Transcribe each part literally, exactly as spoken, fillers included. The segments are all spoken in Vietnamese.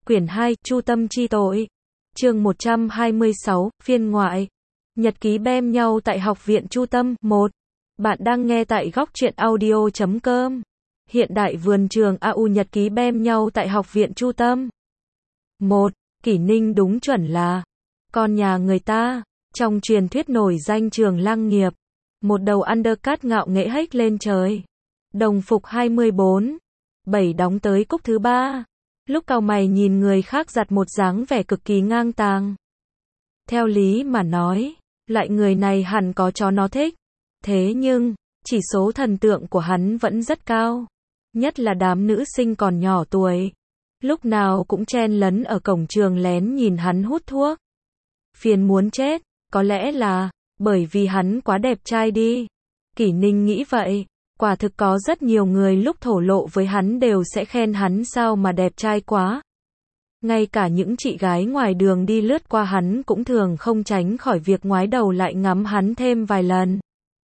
Quyển hai, Chu tâm chi tội. Chương một trăm hai mươi sáu, phiên ngoại. Nhật ký bem nhau tại Học viện Chu Tâm. một. Bạn đang nghe tại góc truyện audio chấm com. Hiện đại vườn trường a u nhật ký bem nhau tại Học viện Chu Tâm. một. Kỷ Ninh đúng chuẩn là con nhà người ta. Trong truyền thuyết nổi danh Trường Lăng Nghiệp, một đầu undercut ngạo nghễ hếch lên trời. Đồng phục hai mươi bốn. bảy đóng tới cúc thứ ba. Lúc cau mày nhìn người khác giặt một dáng vẻ cực kỳ ngang tàng. Theo lý mà nói, loại người này hẳn có chó nó thích. Thế nhưng, chỉ số thần tượng của hắn vẫn rất cao. Nhất là đám nữ sinh còn nhỏ tuổi. Lúc nào cũng chen lấn ở cổng trường lén nhìn hắn hút thuốc. Phiền muốn chết, có lẽ là bởi vì hắn quá đẹp trai đi. Kỷ Ninh nghĩ vậy. Quả thực có rất nhiều người lúc thổ lộ với hắn đều sẽ khen hắn sao mà đẹp trai quá. Ngay cả những chị gái ngoài đường đi lướt qua hắn cũng thường không tránh khỏi việc ngoái đầu lại ngắm hắn thêm vài lần.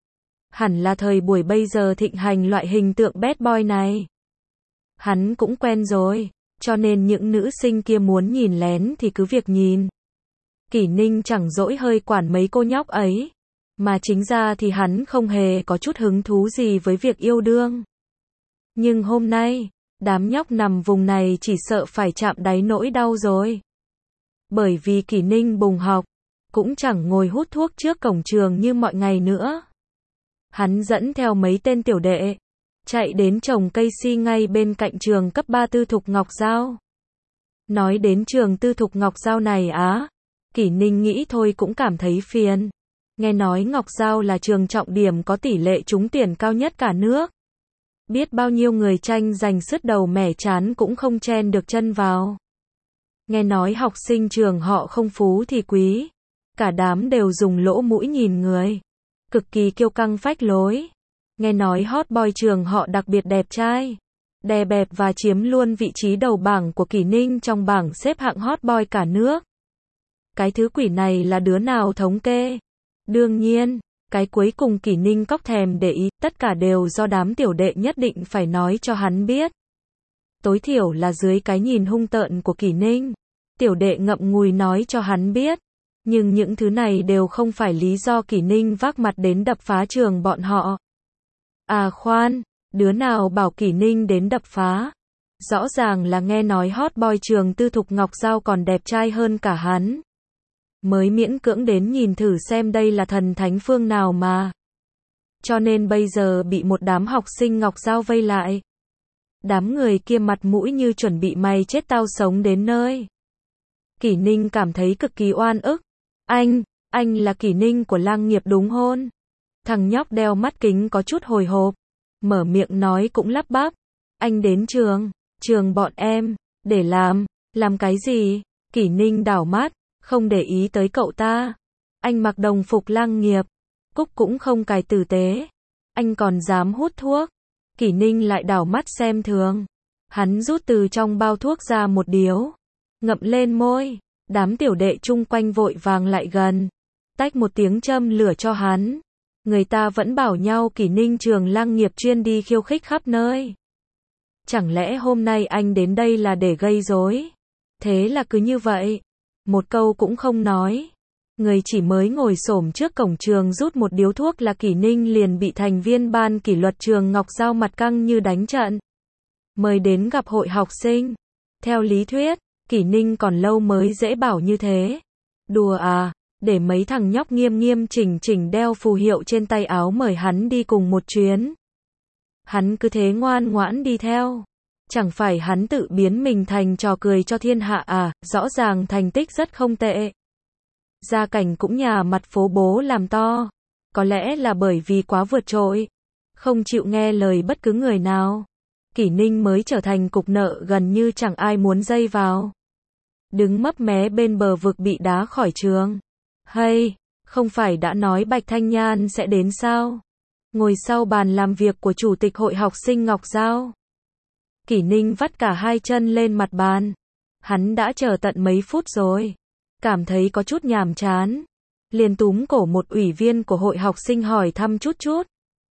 Hẳn là thời buổi bây giờ thịnh hành loại hình tượng bad boy này. Hắn cũng quen rồi, cho nên những nữ sinh kia muốn nhìn lén thì cứ việc nhìn. Kỷ Ninh chẳng dỗi hơi quản mấy cô nhóc ấy. Mà chính ra thì hắn không hề có chút hứng thú gì với việc yêu đương. Nhưng hôm nay, đám nhóc nằm vùng này chỉ sợ phải chạm đáy nỗi đau rồi. Bởi vì Kỷ Ninh bùng học, cũng chẳng ngồi hút thuốc trước cổng trường như mọi ngày nữa. Hắn dẫn theo mấy tên tiểu đệ, chạy đến trồng cây si ngay bên cạnh trường cấp ba tư thục Ngọc Giao. Nói đến trường tư thục Ngọc Giao này á, Kỷ Ninh nghĩ thôi cũng cảm thấy phiền. Nghe nói Ngọc Giao là trường trọng điểm có tỷ lệ trúng tuyển cao nhất cả nước. Biết bao nhiêu người tranh giành sứt đầu mẻ chán cũng không chen được chân vào. Nghe nói học sinh trường họ không phú thì quý. Cả đám đều dùng lỗ mũi nhìn người. Cực kỳ kiêu căng phách lối. Nghe nói hot boy trường họ đặc biệt đẹp trai. Đè bẹp và chiếm luôn vị trí đầu bảng của Kỷ Ninh trong bảng xếp hạng hot boy cả nước. Cái thứ quỷ này là đứa nào thống kê? Đương nhiên, cái cuối cùng Kỷ Ninh cóc thèm để ý, tất cả đều do đám tiểu đệ nhất định phải nói cho hắn biết. Tối thiểu là dưới cái nhìn hung tợn của Kỷ Ninh, tiểu đệ ngậm ngùi nói cho hắn biết. Nhưng những thứ này đều không phải lý do Kỷ Ninh vác mặt đến đập phá trường bọn họ. À khoan, đứa nào bảo Kỷ Ninh đến đập phá? Rõ ràng là nghe nói hot boy trường tư thục Ngọc Giao còn đẹp trai hơn cả hắn. Mới miễn cưỡng đến nhìn thử xem đây là thần thánh phương nào mà. Cho nên bây giờ bị một đám học sinh Ngọc Giao vây lại. Đám người kia mặt mũi như chuẩn bị mày chết tao sống đến nơi. Kỷ Ninh cảm thấy cực kỳ oan ức. Anh, anh là Kỷ Ninh của Lăng Nghiệp đúng hôn? Thằng nhóc đeo mắt kính có chút hồi hộp. Mở miệng nói cũng lắp bắp. Anh đến trường, trường bọn em, để làm, làm cái gì? Kỷ Ninh đảo mắt. Không để ý tới cậu ta. Anh mặc đồng phục Lăng Nghiệp. Cúc cũng không cài tử tế. Anh còn dám hút thuốc. Kỷ Ninh lại đảo mắt xem thường. Hắn rút từ trong bao thuốc ra một điếu. Ngậm lên môi. Đám tiểu đệ chung quanh vội vàng lại gần. Tách một tiếng châm lửa cho hắn. Người ta vẫn bảo nhau Kỷ Ninh trường Lăng Nghiệp chuyên đi khiêu khích khắp nơi. Chẳng lẽ hôm nay anh đến đây là để gây rối? Thế là cứ như vậy. Một câu cũng không nói. Người chỉ mới ngồi xổm trước cổng trường rút một điếu thuốc là Kỷ Ninh liền bị thành viên ban kỷ luật trường Ngọc Giao mặt căng như đánh trận. Mời đến gặp hội học sinh. Theo lý thuyết, Kỷ Ninh còn lâu mới dễ bảo như thế. Đùa à, để mấy thằng nhóc nghiêm nghiêm chỉnh chỉnh đeo phù hiệu trên tay áo mời hắn đi cùng một chuyến. Hắn cứ thế ngoan ngoãn đi theo. Chẳng phải hắn tự biến mình thành trò cười cho thiên hạ à, rõ ràng thành tích rất không tệ. Gia cảnh cũng nhà mặt phố bố làm to. Có lẽ là bởi vì quá vượt trội. Không chịu nghe lời bất cứ người nào. Kỷ Ninh mới trở thành cục nợ gần như chẳng ai muốn dây vào. Đứng mấp mé bên bờ vực bị đá khỏi trường. Hay, không phải đã nói Bạch Thanh Nhan sẽ đến sao? Ngồi sau bàn làm việc của Chủ tịch Hội học sinh Ngọc Giao. Kỷ Ninh vắt cả hai chân lên mặt bàn. Hắn đã chờ tận mấy phút rồi. Cảm thấy có chút nhàm chán. Liền túm cổ một ủy viên của hội học sinh hỏi thăm chút chút.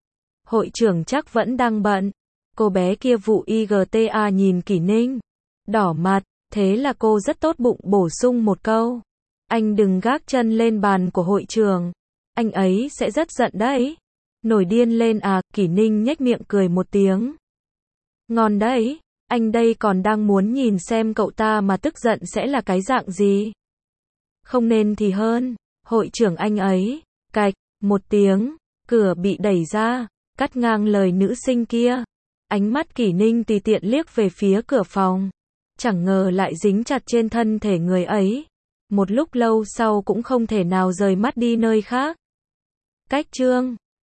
Hội trưởng chắc vẫn đang bận. Cô bé kia vụ i giê tê a nhìn Kỷ Ninh. Đỏ mặt. Thế là cô rất tốt bụng bổ sung một câu. Anh đừng gác chân lên bàn của hội trưởng. Anh ấy sẽ rất giận đấy. Nổi điên lên à, Kỷ Ninh nhếch miệng cười một tiếng. Ngon đấy, anh đây còn đang muốn nhìn xem cậu ta mà tức giận sẽ là cái dạng gì. Không nên thì hơn, hội trưởng anh ấy, cạch, một tiếng, cửa bị đẩy ra, cắt ngang lời nữ sinh kia. Ánh mắt Kỷ Ninh tùy tiện liếc về phía cửa phòng. Chẳng ngờ lại dính chặt trên thân thể người ấy. Một lúc lâu sau cũng không thể nào rời mắt đi nơi khác. Cách chương